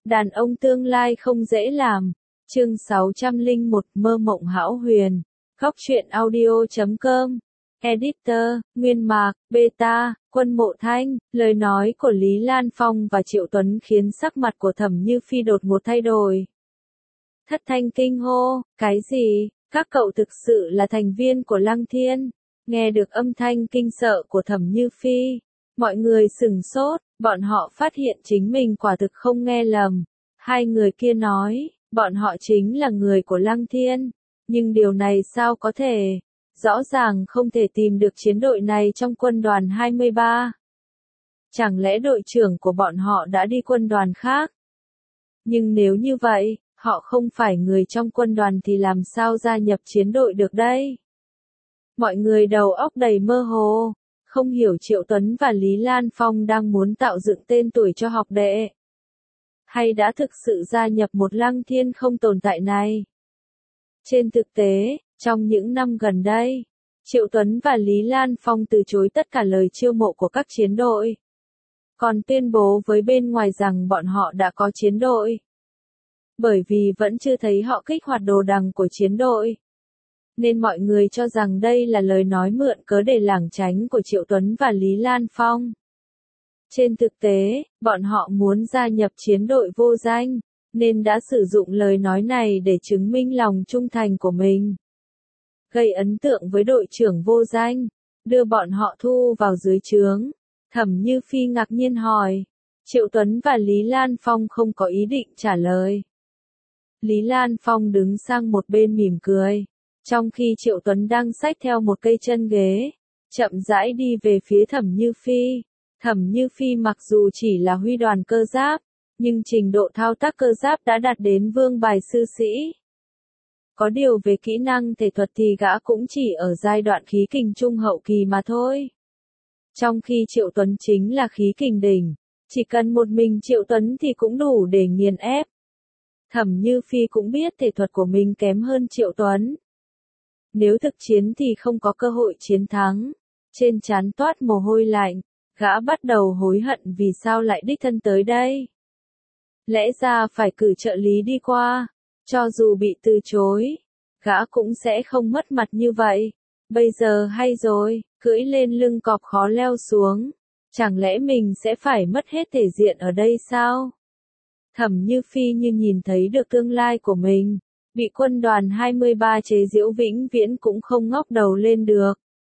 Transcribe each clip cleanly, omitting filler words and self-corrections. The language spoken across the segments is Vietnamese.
Đàn ông tương lai không dễ làm. Chương 601 Mơ mộng hão huyền. Góc truyện audio.com. Editor, Nguyên Mạc, Beta, Quân Mộ Thanh. Lời nói của Lý Lan Phong và Triệu Tuấn khiến sắc mặt của Thẩm Như Phi đột ngột thay đổi. Thất thanh kinh hô, cái gì? Các cậu thực sự là thành viên của Lăng Thiên? Nghe được âm thanh kinh sợ của Thẩm Như Phi, mọi người sửng sốt, bọn họ phát hiện chính mình quả thực không nghe lầm. Hai người kia nói, bọn họ chính là người của Lăng Thiên, nhưng điều này sao có thể? Rõ ràng không thể tìm được chiến đội này trong quân đoàn 23. Chẳng lẽ đội trưởng của bọn họ đã đi quân đoàn khác? Nhưng nếu như vậy, họ không phải người trong quân đoàn thì làm sao gia nhập chiến đội được đây? Mọi người đầu óc đầy mơ hồ, không hiểu Triệu Tuấn và Lý Lan Phong đang muốn tạo dựng tên tuổi cho học đệ, hay đã thực sự gia nhập một Lăng Thiên không tồn tại này. Trên thực tế, trong những năm gần đây, Triệu Tuấn và Lý Lan Phong từ chối tất cả lời chiêu mộ của các chiến đội, còn tuyên bố với bên ngoài rằng bọn họ đã có chiến đội. Bởi vì vẫn chưa thấy họ kích hoạt đồ đằng của chiến đội, nên mọi người cho rằng đây là lời nói mượn cớ để lảng tránh của Triệu Tuấn và Lý Lan Phong. Trên thực tế, bọn họ muốn gia nhập chiến đội vô danh, nên đã sử dụng lời nói này để chứng minh lòng trung thành của mình, gây ấn tượng với đội trưởng vô danh, đưa bọn họ thu vào dưới trướng. Thẩm Như Phi ngạc nhiên hỏi. Triệu Tuấn và Lý Lan Phong không có ý định trả lời. Lý Lan Phong đứng sang một bên mỉm cười, trong khi Triệu Tuấn đang xách theo một cây chân ghế, chậm rãi đi về phía Thẩm Như Phi. Thẩm Như Phi mặc dù chỉ là huy đoàn cơ giáp, nhưng trình độ thao tác cơ giáp đã đạt đến vương bài sư sĩ. Có điều về kỹ năng thể thuật thì gã cũng chỉ ở giai đoạn khí kình trung hậu kỳ mà thôi. Trong khi Triệu Tuấn chính là khí kình đỉnh, chỉ cần một mình Triệu Tuấn thì cũng đủ để nghiền ép. Thẩm Như Phi cũng biết thể thuật của mình kém hơn Triệu Tuấn. Nếu thực chiến thì không có cơ hội chiến thắng. Trên trán toát mồ hôi lạnh, gã bắt đầu hối hận vì sao lại đích thân tới đây. Lẽ ra phải cử trợ lý đi qua, cho dù bị từ chối, gã cũng sẽ không mất mặt như vậy. Bây giờ hay rồi, cưỡi lên lưng cọp khó leo xuống. Chẳng lẽ mình sẽ phải mất hết thể diện ở đây sao? Thẩm Như Phi như nhìn thấy được tương lai của mình, bị quân đoàn 23 chế giễu vĩnh viễn cũng không ngóc đầu lên được.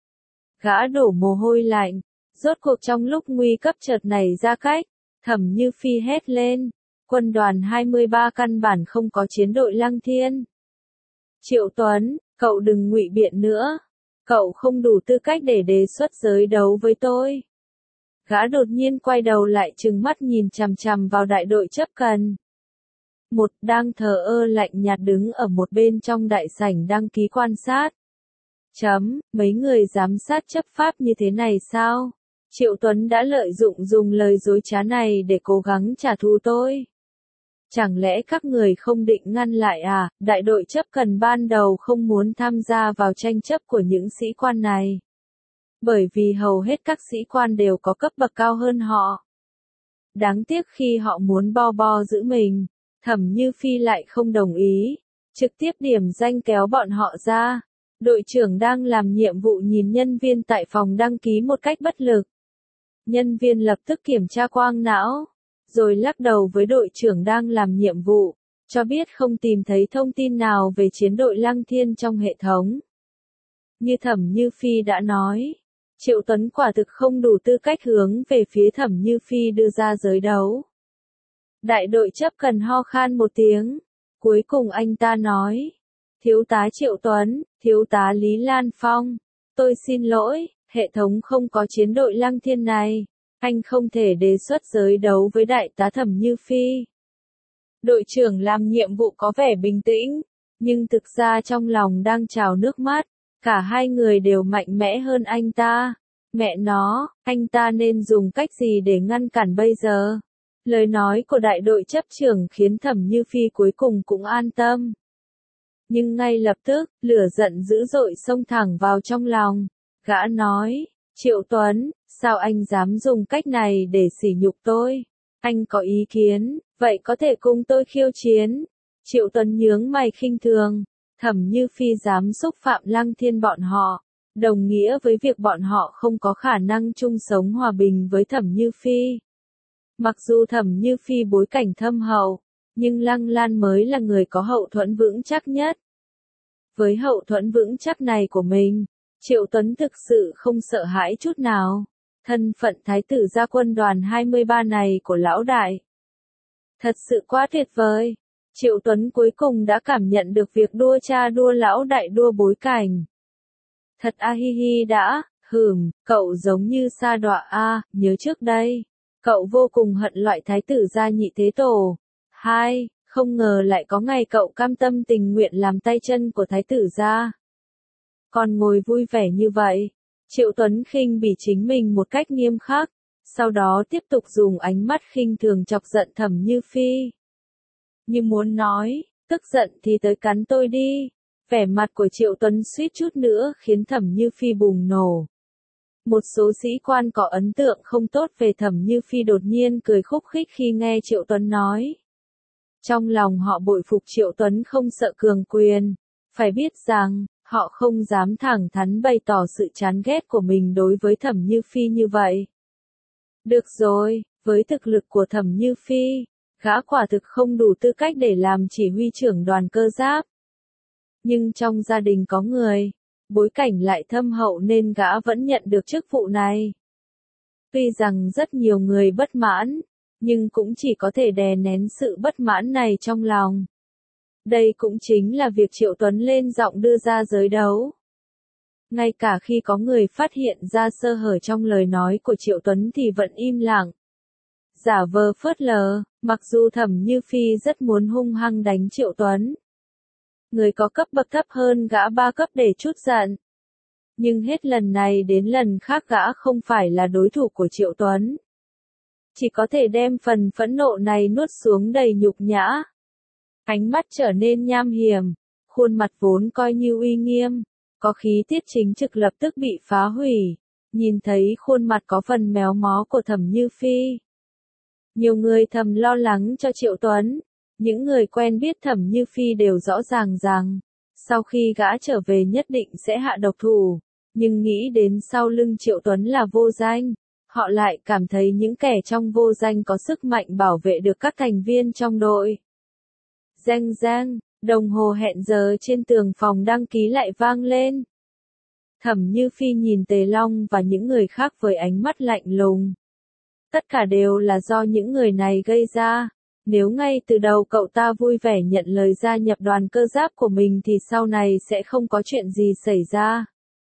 Gã đổ mồ hôi lạnh, rốt cuộc trong lúc nguy cấp chợt nảy ra cách, Thẩm Như Phi hét lên, quân đoàn 23 căn bản không có chiến đội Lăng Thiên. Triệu Tuấn, cậu đừng ngụy biện nữa, cậu không đủ tư cách để đề xuất giới đấu với tôi. Gã đột nhiên quay đầu lại trừng mắt nhìn chằm chằm vào đại đội chấp cần. Một đang thờ ơ lạnh nhạt đứng ở một bên trong đại sảnh đăng ký quan sát. Mấy người giám sát chấp pháp như thế này sao? Triệu Tuấn đã lợi dụng dùng lời dối trá này để cố gắng trả thù tôi. Chẳng lẽ các người không định ngăn lại à? Đại đội chấp cần ban đầu không muốn tham gia vào tranh chấp của những sĩ quan này, bởi vì hầu hết các sĩ quan đều có cấp bậc cao hơn họ. Đáng tiếc khi họ muốn bo giữ mình, Thẩm Như Phi lại không đồng ý, trực tiếp điểm danh kéo bọn họ ra. Đội trưởng đang làm nhiệm vụ nhìn nhân viên tại phòng đăng ký một cách bất lực. Nhân viên lập tức kiểm tra quang não, rồi lắc đầu với đội trưởng đang làm nhiệm vụ, cho biết không tìm thấy thông tin nào về chiến đội Lăng Thiên trong hệ thống. Như Thẩm Như Phi đã nói, Triệu Tuấn quả thực không đủ tư cách hướng về phía Thẩm Như Phi đưa ra giới đấu. Đại đội chấp cần ho khan một tiếng, cuối cùng anh ta nói, thiếu tá Triệu Tuấn, thiếu tá Lý Lan Phong, tôi xin lỗi, hệ thống không có chiến đội Lăng Thiên này, anh không thể đề xuất giới đấu với đại tá Thẩm Như Phi. Đội trưởng làm nhiệm vụ có vẻ bình tĩnh, nhưng thực ra trong lòng đang trào nước mắt, cả hai người đều mạnh mẽ hơn anh ta. Mẹ nó, anh ta nên dùng cách gì để ngăn cản bây giờ? Lời nói của đại đội chấp trưởng khiến Thẩm Như Phi cuối cùng cũng an tâm. Nhưng ngay lập tức, lửa giận dữ dội xông thẳng vào trong lòng. Gã nói, Triệu Tuấn, sao anh dám dùng cách này để sỉ nhục tôi? Anh có ý kiến, Vậy có thể cùng tôi khiêu chiến. Triệu Tuấn nhướng mày khinh thường. Thẩm Như Phi dám xúc phạm Lăng Thiên bọn họ, đồng nghĩa với việc bọn họ không có khả năng chung sống hòa bình với Thẩm Như Phi. Mặc dù Thẩm Như Phi bối cảnh thâm hậu, nhưng Lăng Lan mới là người có hậu thuẫn vững chắc nhất. Với hậu thuẫn vững chắc này của mình, Triệu Tuấn thực sự không sợ hãi chút nào. Thân phận thái tử gia quân đoàn 23 này của lão đại thật sự quá tuyệt vời. Triệu Tuấn cuối cùng đã cảm nhận được việc đua cha đua lão đại đua bối cảnh. Thật a hi hi đã, cậu giống như sa đọa a, nhớ trước đây, cậu vô cùng hận loại thái tử gia nhị thế tổ. Không ngờ lại có ngày cậu cam tâm tình nguyện làm tay chân của thái tử gia. Còn ngồi vui vẻ như vậy, Triệu Tuấn khinh bỉ chính mình một cách nghiêm khắc, sau đó tiếp tục dùng ánh mắt khinh thường chọc giận Thẩm Như Phi. Như muốn nói, tức giận thì tới cắn tôi đi. Vẻ mặt của Triệu Tuấn suýt chút nữa khiến Thẩm Như Phi bùng nổ. Một số sĩ quan có ấn tượng không tốt về Thẩm Như Phi đột nhiên cười khúc khích khi nghe Triệu Tuấn nói. Trong lòng họ bội phục Triệu Tuấn không sợ cường quyền. Phải biết rằng, họ không dám thẳng thắn bày tỏ sự chán ghét của mình đối với Thẩm Như Phi như vậy. Được rồi, với thực lực của Thẩm Như Phi, gã quả thực không đủ tư cách để làm chỉ huy trưởng đoàn cơ giáp. Nhưng trong gia đình có người, bối cảnh lại thâm hậu nên gã vẫn nhận được chức vụ này. Tuy rằng rất nhiều người bất mãn, nhưng cũng chỉ có thể đè nén sự bất mãn này trong lòng. Đây cũng chính là việc Triệu Tuấn lên giọng đưa ra giới đấu. Ngay cả khi có người phát hiện ra sơ hở trong lời nói của Triệu Tuấn thì vẫn im lặng. Giả vờ phớt lờ, mặc dù Thẩm Như Phi rất muốn hung hăng đánh Triệu Tuấn. Người có cấp bậc thấp hơn gã 3 cấp để trút giận. Nhưng hết lần này đến lần khác gã không phải là đối thủ của Triệu Tuấn. Chỉ có thể đem phần phẫn nộ này nuốt xuống đầy nhục nhã. Ánh mắt trở nên nham hiểm, khuôn mặt vốn coi như uy nghiêm, có khí tiết chính trực lập tức bị phá hủy. Nhìn thấy khuôn mặt có phần méo mó của Thẩm Như Phi. Nhiều người thầm lo lắng cho Triệu Tuấn. Những người quen biết Thẩm Như Phi đều rõ ràng rằng, sau khi gã trở về nhất định sẽ hạ độc thủ, nhưng nghĩ đến sau lưng Triệu Tuấn là vô danh, họ lại cảm thấy những kẻ trong vô danh có sức mạnh bảo vệ được các thành viên trong đội. Reng reng, đồng hồ hẹn giờ trên tường phòng đăng ký lại vang lên. Thẩm Như Phi nhìn Tề Long và những người khác với ánh mắt lạnh lùng. Tất cả đều là do những người này gây ra. Nếu ngay từ đầu cậu ta vui vẻ nhận lời gia nhập đoàn cơ giáp của mình thì sau này sẽ không có chuyện gì xảy ra.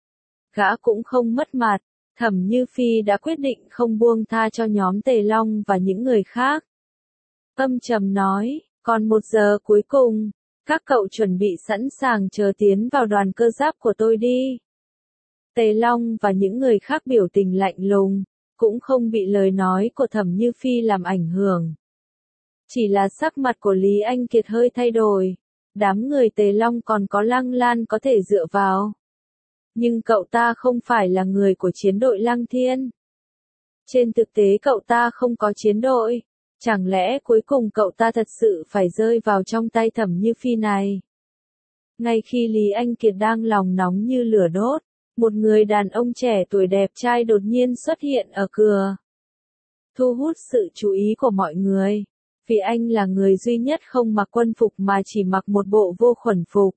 Gã cũng không mất mặt, Thẩm Như Phi đã quyết định không buông tha cho nhóm Tề Long và những người khác. Âm trầm nói, còn 1 giờ cuối cùng, các cậu chuẩn bị sẵn sàng chờ tiến vào đoàn cơ giáp của tôi đi. Tề Long và những người khác biểu tình lạnh lùng, cũng không bị lời nói của Thẩm Như Phi làm ảnh hưởng. Chỉ là sắc mặt của Lý Anh Kiệt hơi thay đổi. Đám người Tề Long còn có Lăng Lan có thể dựa vào. Nhưng cậu ta không phải là người của chiến đội Lăng Thiên. Trên thực tế cậu ta không có chiến đội. Chẳng lẽ cuối cùng cậu ta thật sự phải rơi vào trong tay Thẩm Như Phi này? Ngay khi Lý Anh Kiệt đang lòng nóng như lửa đốt, một người đàn ông trẻ tuổi đẹp trai đột nhiên xuất hiện ở cửa. Thu hút sự chú ý của mọi người. Vì anh là người duy nhất không mặc quân phục mà chỉ mặc một bộ vô khuẩn phục.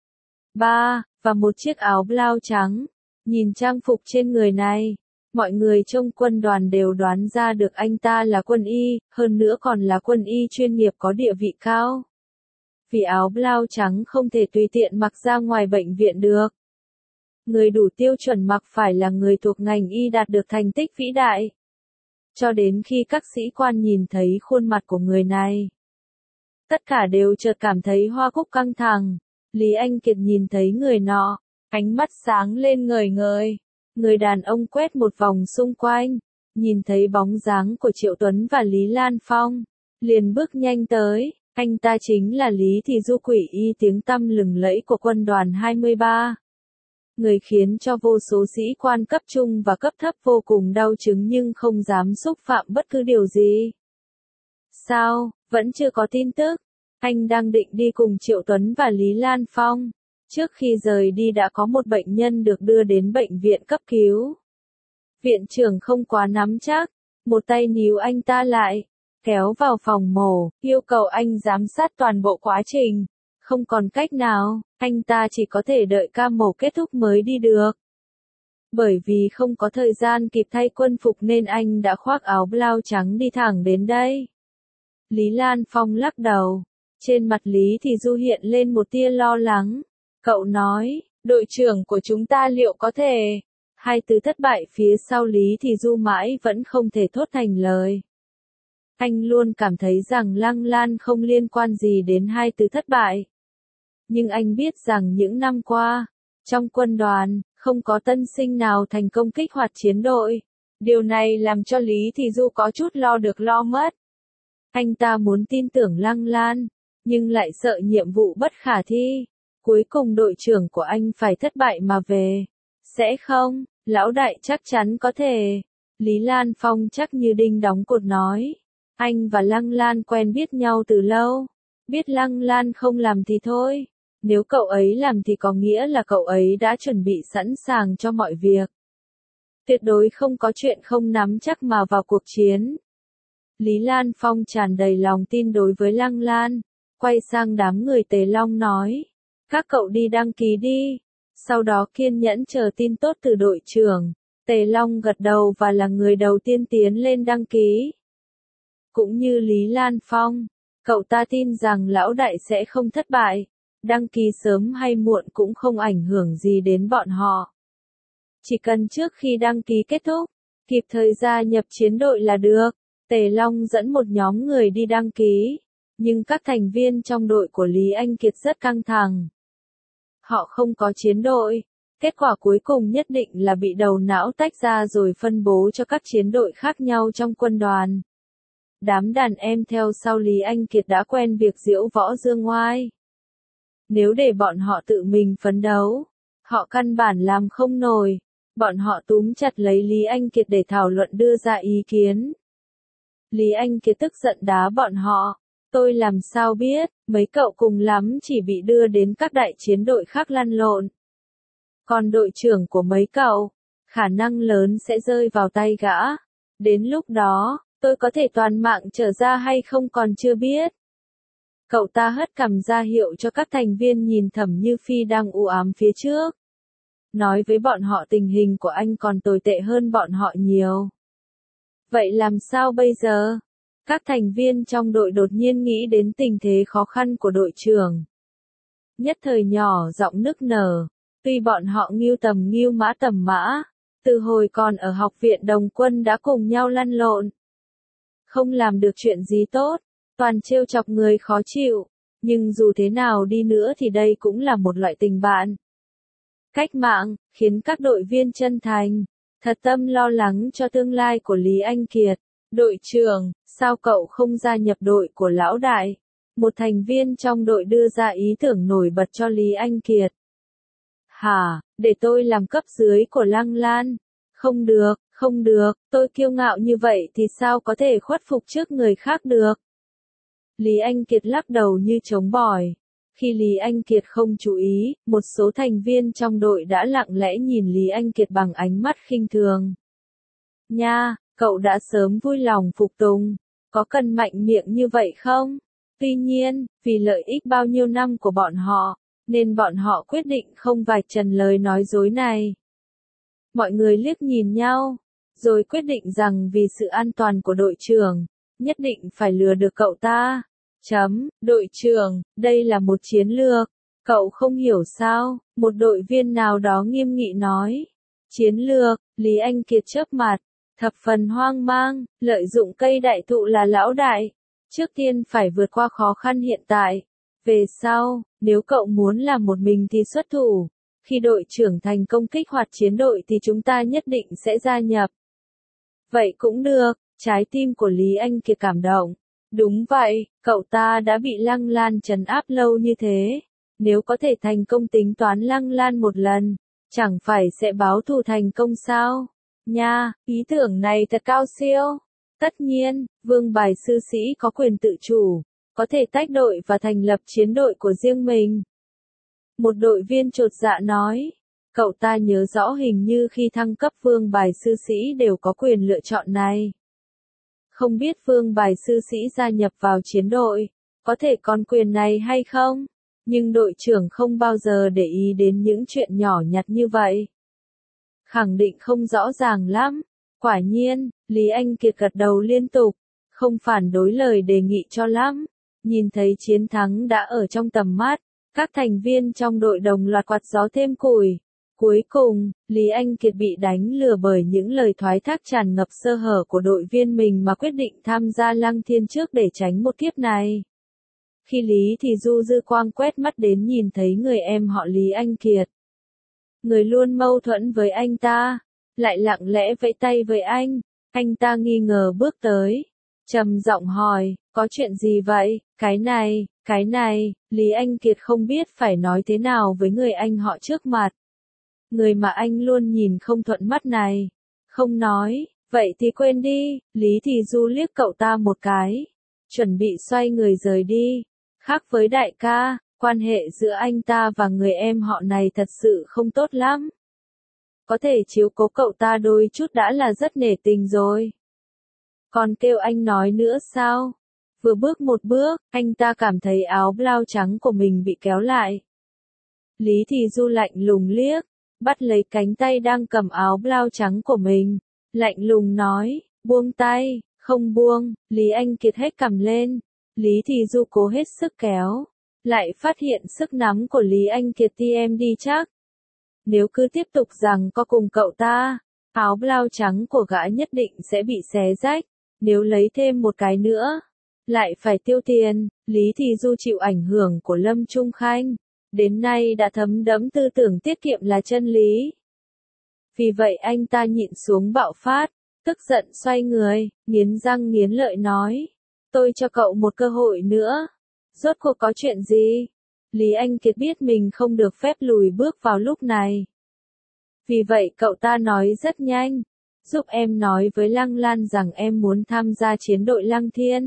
Và một chiếc áo blau trắng. Nhìn trang phục trên người này, mọi người trong quân đoàn đều đoán ra được anh ta là quân y, hơn nữa còn là quân y chuyên nghiệp có địa vị cao. Vì áo blau trắng không thể tùy tiện mặc ra ngoài bệnh viện được. Người đủ tiêu chuẩn mặc phải là người thuộc ngành y đạt được thành tích vĩ đại. Cho đến khi các sĩ quan nhìn thấy khuôn mặt của người này, tất cả đều chợt cảm thấy hoa cúc căng thẳng. Lý Anh Kiệt nhìn thấy người nọ, ánh mắt sáng lên ngời ngời. Người đàn ông quét một vòng xung quanh, nhìn thấy bóng dáng của Triệu Tuấn và Lý Lan Phong, liền bước nhanh tới. Anh ta chính là Lý Thị Du, quỷ y tiếng tăm lừng lẫy của quân đoàn 23. Người khiến cho vô số sĩ quan cấp trung và cấp thấp vô cùng đau chứng nhưng không dám xúc phạm bất cứ điều gì. Sao, Vẫn chưa có tin tức. Anh đang định đi cùng Triệu Tuấn và Lý Lan Phong. Trước khi rời đi đã có một bệnh nhân được đưa đến bệnh viện cấp cứu. Viện trưởng không quá nắm chắc, một tay níu anh ta lại, kéo vào phòng mổ, yêu cầu anh giám sát toàn bộ quá trình. Không còn cách nào, anh ta chỉ có thể đợi ca mổ kết thúc mới đi được. Bởi vì không có thời gian kịp thay quân phục nên anh đã khoác áo blau trắng đi thẳng đến đây. Lý Lan Phong lắc đầu. Trên mặt Lý Thị Du hiện lên một tia lo lắng. Cậu nói, đội trưởng của chúng ta liệu có thể... Hai từ thất bại phía sau Lý Thị Du mãi vẫn không thể thốt thành lời. Anh luôn cảm thấy rằng Lăng Lan không liên quan gì đến hai từ thất bại. Nhưng anh biết rằng những năm qua, trong quân đoàn, không có tân sinh nào thành công kích hoạt chiến đội. Điều này làm cho Lý Thị Du có chút lo được lo mất. Anh ta muốn tin tưởng Lăng Lan, nhưng lại sợ nhiệm vụ bất khả thi. Cuối cùng đội trưởng của anh phải thất bại mà về. Sẽ không, lão đại chắc chắn có thể. Lý Lan Phong chắc như đinh đóng cột nói. Anh và Lăng Lan quen biết nhau từ lâu. Biết Lăng Lan không làm thì thôi. Nếu cậu ấy làm thì có nghĩa là cậu ấy đã chuẩn bị sẵn sàng cho mọi việc. Tuyệt đối không có chuyện không nắm chắc mà vào cuộc chiến. Lý Lan Phong tràn đầy lòng tin đối với Lăng Lan. Quay sang đám người Tề Long nói. Các cậu đi đăng ký đi. Sau đó kiên nhẫn chờ tin tốt từ đội trưởng. Tề Long gật đầu và là người đầu tiên tiến lên đăng ký. Cũng như Lý Lan Phong, cậu ta tin rằng lão đại sẽ không thất bại. Đăng ký sớm hay muộn cũng không ảnh hưởng gì đến bọn họ. Chỉ cần trước khi đăng ký kết thúc, kịp thời gia nhập chiến đội là được. Tề Long dẫn một nhóm người đi đăng ký. Nhưng các thành viên trong đội của Lý Anh Kiệt rất căng thẳng. Họ không có chiến đội. Kết quả cuối cùng nhất định là bị đầu não tách ra rồi phân bố cho các chiến đội khác nhau trong quân đoàn. Đám đàn em theo sau Lý Anh Kiệt đã quen việc diễu võ dương ngoai. Nếu để bọn họ tự mình phấn đấu, họ căn bản làm không nổi. Bọn họ túm chặt lấy Lý Anh Kiệt để thảo luận đưa ra ý kiến. Lý Anh Kiệt tức giận đá bọn họ. Tôi làm sao biết, mấy cậu cùng lắm chỉ bị đưa đến các đại chiến đội khác lăn lộn. Còn đội trưởng của mấy cậu, khả năng lớn sẽ rơi vào tay gã. Đến lúc đó, tôi có thể toàn mạng trở ra hay không còn chưa biết. Cậu ta hất cằm ra hiệu cho các thành viên nhìn Thẩm Như Phi đang u ám phía trước. Nói với bọn họ tình hình của anh còn tồi tệ hơn bọn họ nhiều. Vậy làm sao bây giờ? Các thành viên trong đội đột nhiên nghĩ đến tình thế khó khăn của đội trưởng. Nhất thời nhỏ giọng nức nở. Tuy bọn họ nghiêu tầm mã, từ hồi còn ở học viện Đồng Quân đã cùng nhau lăn lộn. Không làm được chuyện gì tốt, toàn trêu chọc người khó chịu, nhưng dù thế nào đi nữa thì đây cũng là một loại tình bạn. Cách mạng, khiến các đội viên chân thành, thật tâm lo lắng cho tương lai của Lý Anh Kiệt. Đội trưởng, sao cậu không gia nhập đội của lão đại? Một thành viên trong đội đưa ra ý tưởng nổi bật cho Lý Anh Kiệt. Hả, để tôi làm cấp dưới của Lăng Lan? Không được, tôi kiêu ngạo như vậy thì sao có thể khuất phục trước người khác được? Lý Anh Kiệt lắc đầu như trống bỏi. Khi Lý Anh Kiệt không chú ý, một số thành viên trong đội đã lặng lẽ nhìn Lý Anh Kiệt bằng ánh mắt khinh thường. Nha, cậu đã sớm vui lòng phục tùng, có cần mạnh miệng như vậy không? Tuy nhiên, vì lợi ích bao nhiêu năm của bọn họ, nên bọn họ quyết định không vạch trần lời nói dối này. Mọi người liếc nhìn nhau, rồi quyết định rằng vì sự an toàn của đội trưởng, nhất định phải lừa được cậu ta. Đội trưởng, đây là một chiến lược, cậu không hiểu sao? Một đội viên nào đó nghiêm nghị nói. Chiến lược, Lý Anh Kiệt chớp mặt, thập phần hoang mang, lợi dụng cây đại thụ là lão đại. Trước tiên phải vượt qua khó khăn hiện tại. Về sau, nếu cậu muốn làm một mình thì xuất thủ. Khi đội trưởng thành công kích hoạt chiến đội thì chúng ta nhất định sẽ gia nhập. Vậy cũng được, trái tim của Lý Anh Kiệt cảm động. Đúng vậy, cậu ta đã bị Lăng Lan trấn áp lâu như thế. Nếu có thể thành công tính toán Lăng Lan một lần, chẳng phải sẽ báo thù thành công sao? Nha, ý tưởng này thật cao siêu. Tất nhiên, vương bài sư sĩ có quyền tự chủ, có thể tách đội và thành lập chiến đội của riêng mình. Một đội viên chột dạ nói, cậu ta nhớ rõ hình như khi thăng cấp vương bài sư sĩ đều có quyền lựa chọn này. Không biết vương bài sư sĩ gia nhập vào chiến đội, có thể còn quyền này hay không? Nhưng đội trưởng không bao giờ để ý đến những chuyện nhỏ nhặt như vậy. Khẳng định không rõ ràng lắm. Quả nhiên, Lý Anh Kiệt gật đầu liên tục, không phản đối lời đề nghị cho lắm. Nhìn thấy chiến thắng đã ở trong tầm mắt, các thành viên trong đội đồng loạt quạt gió thêm củi. Cuối cùng, Lý Anh Kiệt bị đánh lừa bởi những lời thoái thác tràn ngập sơ hở của đội viên mình mà quyết định tham gia Lăng Thiên trước để tránh một kiếp này. Khi Lý thì Du dư quang quét mắt đến nhìn thấy người em họ Lý Anh Kiệt. Người luôn mâu thuẫn với anh ta, lại lặng lẽ vẫy tay với anh ta nghi ngờ bước tới. Trầm giọng hỏi, có chuyện gì vậy? Cái này, Lý Anh Kiệt không biết phải nói thế nào với người anh họ trước mặt. Người mà anh luôn nhìn không thuận mắt này. Không nói, vậy thì quên đi, Lý thì Du liếc cậu ta một cái. Chuẩn bị xoay người rời đi. Khác với đại ca, quan hệ giữa anh ta và người em họ này thật sự không tốt lắm. Có thể chiếu cố cậu ta đôi chút đã là rất nể tình rồi. Còn kêu anh nói nữa sao? Vừa bước một bước, anh ta cảm thấy áo blau trắng của mình bị kéo lại. Lý thì Du lạnh lùng liếc, bắt lấy cánh tay đang cầm áo blau trắng của mình. Lạnh lùng nói, buông tay, không buông, Lý Anh Kiệt hét cằm lên. Lý thì Du cố hết sức kéo, lại phát hiện sức nắm của Lý Anh Kiệt TM đi chắc. Nếu cứ tiếp tục rằng có cùng cậu ta, áo blau trắng của gã nhất định sẽ bị xé rách. Nếu lấy thêm một cái nữa, lại phải tiêu tiền. Lý thì Du chịu ảnh hưởng của Lâm Trung Khanh, đến nay đã thấm đẫm tư tưởng tiết kiệm là chân lý. Vì vậy anh ta nhịn xuống bạo phát, tức giận xoay người, nghiến răng nghiến lợi nói, tôi cho cậu một cơ hội nữa. Rốt cuộc có chuyện gì? Lý Anh Kiệt biết mình không được phép lùi bước vào lúc này. Vì vậy cậu ta nói rất nhanh, giúp em nói với Lăng Lan rằng em muốn tham gia chiến đội Lăng Thiên.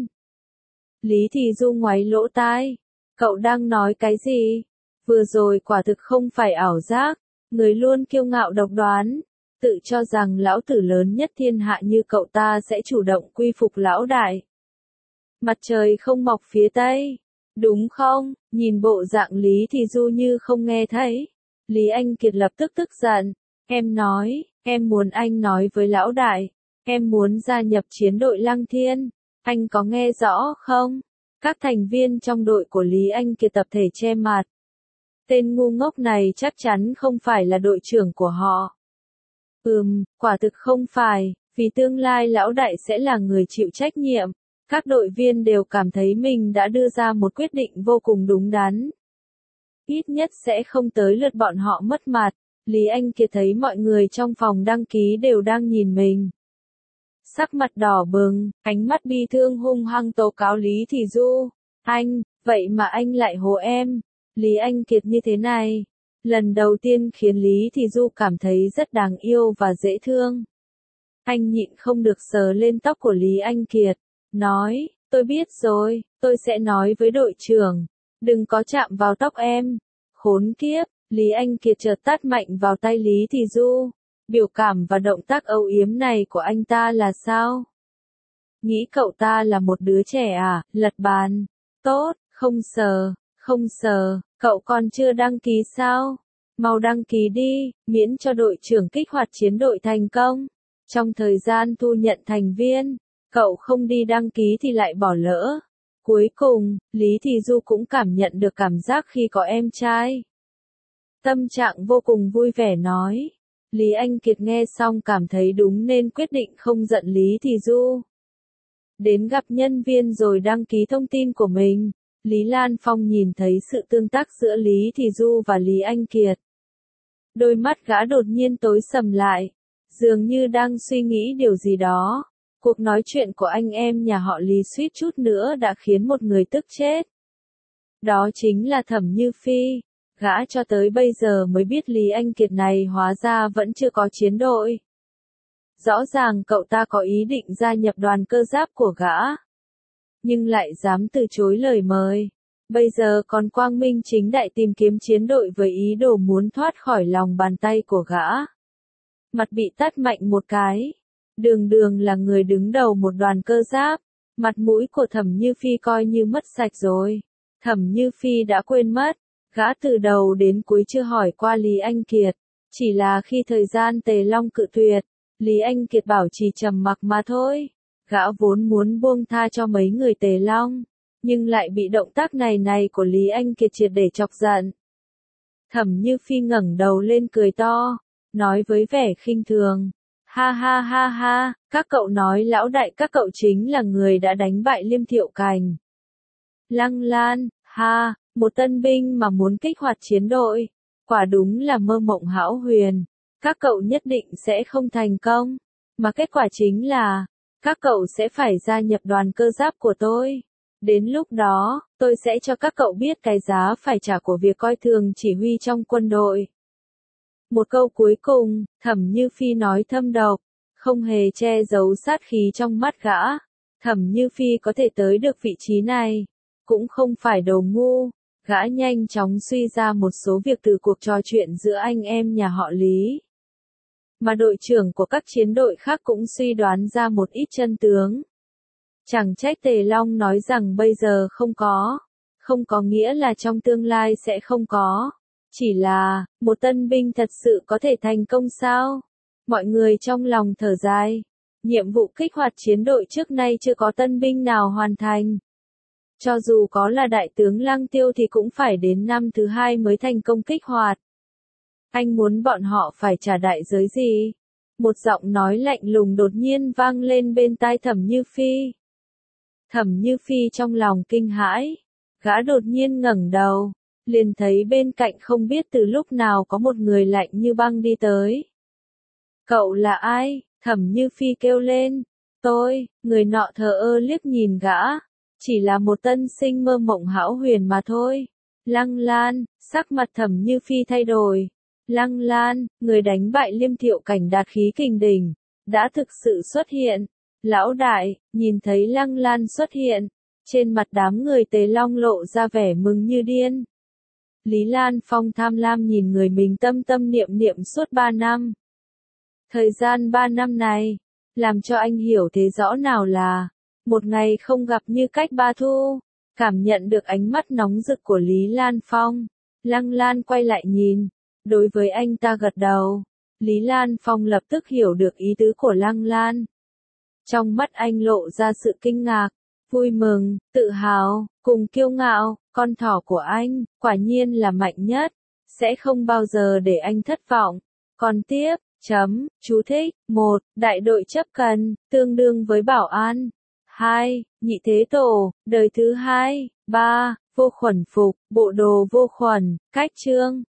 Lý thì Du ngoáy lỗ tai, cậu đang nói cái gì? Vừa rồi quả thực không phải ảo giác, người luôn kiêu ngạo độc đoán, tự cho rằng lão tử lớn nhất thiên hạ như cậu ta sẽ chủ động quy phục lão đại. Mặt trời không mọc phía Tây, đúng không? Nhìn bộ dạng Lý thì Du như không nghe thấy. Lý Anh Kiệt lập tức tức giận, em nói, em muốn anh nói với lão đại, em muốn gia nhập chiến đội Lăng Thiên, anh có nghe rõ không? Các thành viên trong đội của Lý Anh Kiệt tập thể che mặt. Tên ngu ngốc này chắc chắn không phải là đội trưởng của họ. Quả thực không phải, vì tương lai lão đại sẽ là người chịu trách nhiệm. Các đội viên đều cảm thấy mình đã đưa ra một quyết định vô cùng đúng đắn. Ít nhất sẽ không tới lượt bọn họ mất mặt. Lý Anh Kiệt thấy mọi người trong phòng đăng ký đều đang nhìn mình. Sắc mặt đỏ bừng, ánh mắt bi thương hung hăng tố cáo Lý thì Du. Anh, vậy mà anh lại hố em. Lý Anh Kiệt như thế này. Lần đầu tiên khiến Lý thì Du cảm thấy rất đáng yêu và dễ thương. Anh nhịn không được sờ lên tóc của Lý Anh Kiệt. Nói, tôi biết rồi, tôi sẽ nói với đội trưởng. Đừng có chạm vào tóc em. Khốn kiếp, Lý Anh Kiệt chợt tát mạnh vào tay Lý thì Du. Biểu cảm và động tác âu yếm này của anh ta là sao? Nghĩ cậu ta là một đứa trẻ à? Lật bàn. Tốt, không sờ, cậu còn chưa đăng ký sao? Mau đăng ký đi, miễn cho đội trưởng kích hoạt chiến đội thành công. Trong thời gian thu nhận thành viên, cậu không đi đăng ký thì lại bỏ lỡ. Cuối cùng, Lý thì Du cũng cảm nhận được cảm giác khi có em trai. Tâm trạng vô cùng vui vẻ nói. Lý Anh Kiệt nghe xong cảm thấy đúng nên quyết định không giận Lý thì Du. Đến gặp nhân viên rồi đăng ký thông tin của mình. Lý Lan Phong nhìn thấy sự tương tác giữa Lý thì Du và Lý Anh Kiệt. Đôi mắt gã đột nhiên tối sầm lại, dường như đang suy nghĩ điều gì đó. Cuộc nói chuyện của anh em nhà họ Lý suýt chút nữa đã khiến một người tức chết. Đó chính là Thẩm Như Phi. Gã cho tới bây giờ mới biết Lý Anh Kiệt này hóa ra vẫn chưa có chiến đội. Rõ ràng cậu ta có ý định gia nhập đoàn cơ giáp của gã, nhưng lại dám từ chối lời mời. Bây giờ còn quang minh chính đại tìm kiếm chiến đội với ý đồ muốn thoát khỏi lòng bàn tay của gã. Mặt bị tát mạnh một cái. Đường Đường là người đứng đầu một đoàn cơ giáp. Mặt mũi của Thẩm Như Phi coi như mất sạch rồi. Thẩm Như Phi đã quên mất. Gã từ đầu đến cuối chưa hỏi qua Lý Anh Kiệt. Chỉ là khi thời gian Tề Long cự tuyệt, Lý Anh Kiệt bảo trì trầm mặc mà thôi. Gã vốn muốn buông tha cho mấy người Tề Long, nhưng lại bị động tác này của Lý Anh Kiệt triệt để chọc giận. Thẩm Như Phi ngẩng đầu lên cười to, nói với vẻ khinh thường. Ha ha ha ha, các cậu nói lão đại các cậu chính là người đã đánh bại Liêm Thiệu Cành. Lăng Lan, ha, một tân binh mà muốn kích hoạt chiến đội. Quả đúng là mơ mộng hão huyền. Các cậu nhất định sẽ không thành công. Mà kết quả chính là, các cậu sẽ phải gia nhập đoàn cơ giáp của tôi. Đến lúc đó, tôi sẽ cho các cậu biết cái giá phải trả của việc coi thường chỉ huy trong quân đội. Một câu cuối cùng, Thẩm Như Phi nói thâm độc, không hề che giấu sát khí trong mắt gã. Thẩm Như Phi có thể tới được vị trí này, cũng không phải đồ ngu. Gã nhanh chóng suy ra một số việc từ cuộc trò chuyện giữa anh em nhà họ Lý. Mà đội trưởng của các chiến đội khác cũng suy đoán ra một ít chân tướng. Chẳng trách Tề Long nói rằng bây giờ không có nghĩa là trong tương lai sẽ không có. Chỉ là, một tân binh thật sự có thể thành công sao? Mọi người trong lòng thở dài. Nhiệm vụ kích hoạt chiến đội trước nay chưa có tân binh nào hoàn thành. Cho dù có là đại tướng Lăng Tiêu thì cũng phải đến năm thứ 2 mới thành công kích hoạt. Anh muốn bọn họ phải trả đại giới gì? Một giọng nói lạnh lùng đột nhiên vang lên bên tai Thẩm Như Phi. Thẩm Như Phi trong lòng kinh hãi. Gã đột nhiên ngẩng đầu, liền thấy bên cạnh không biết từ lúc nào có một người lạnh như băng đi tới. Cậu là ai? Thẩm Như Phi kêu lên. Tôi, người nọ thờ ơ liếc nhìn gã. Chỉ là một tân sinh mơ mộng hão huyền mà thôi. Lăng Lan, sắc mặt Thẩm Như Phi thay đổi. Lăng Lan, người đánh bại Liêm Thiệu Cảnh đạt khí kình đỉnh, đã thực sự xuất hiện. Lão đại, nhìn thấy Lăng Lan xuất hiện, trên mặt đám người Tề Long lộ ra vẻ mừng như điên. Lý Lan Phong tham lam nhìn người mình tâm tâm niệm niệm suốt 3 năm. Thời gian 3 năm này, làm cho anh hiểu thế rõ nào là một ngày không gặp như cách 3 thu. Cảm nhận được ánh mắt nóng rực của Lý Lan Phong, Lăng Lan quay lại nhìn. Đối với anh ta gật đầu, Lý Lan Phong lập tức hiểu được ý tứ của Lăng Lan. Trong mắt anh lộ ra sự kinh ngạc, vui mừng, tự hào, cùng kiêu ngạo, con thỏ của anh, quả nhiên là mạnh nhất, sẽ không bao giờ để anh thất vọng. Còn tiếp, chú thích, 1, đại đội chấp cần, tương đương với bảo an. 2, nhị thế tổ, đời thứ 2. 3, vô khuẩn phục, bộ đồ vô khuẩn, cách chương.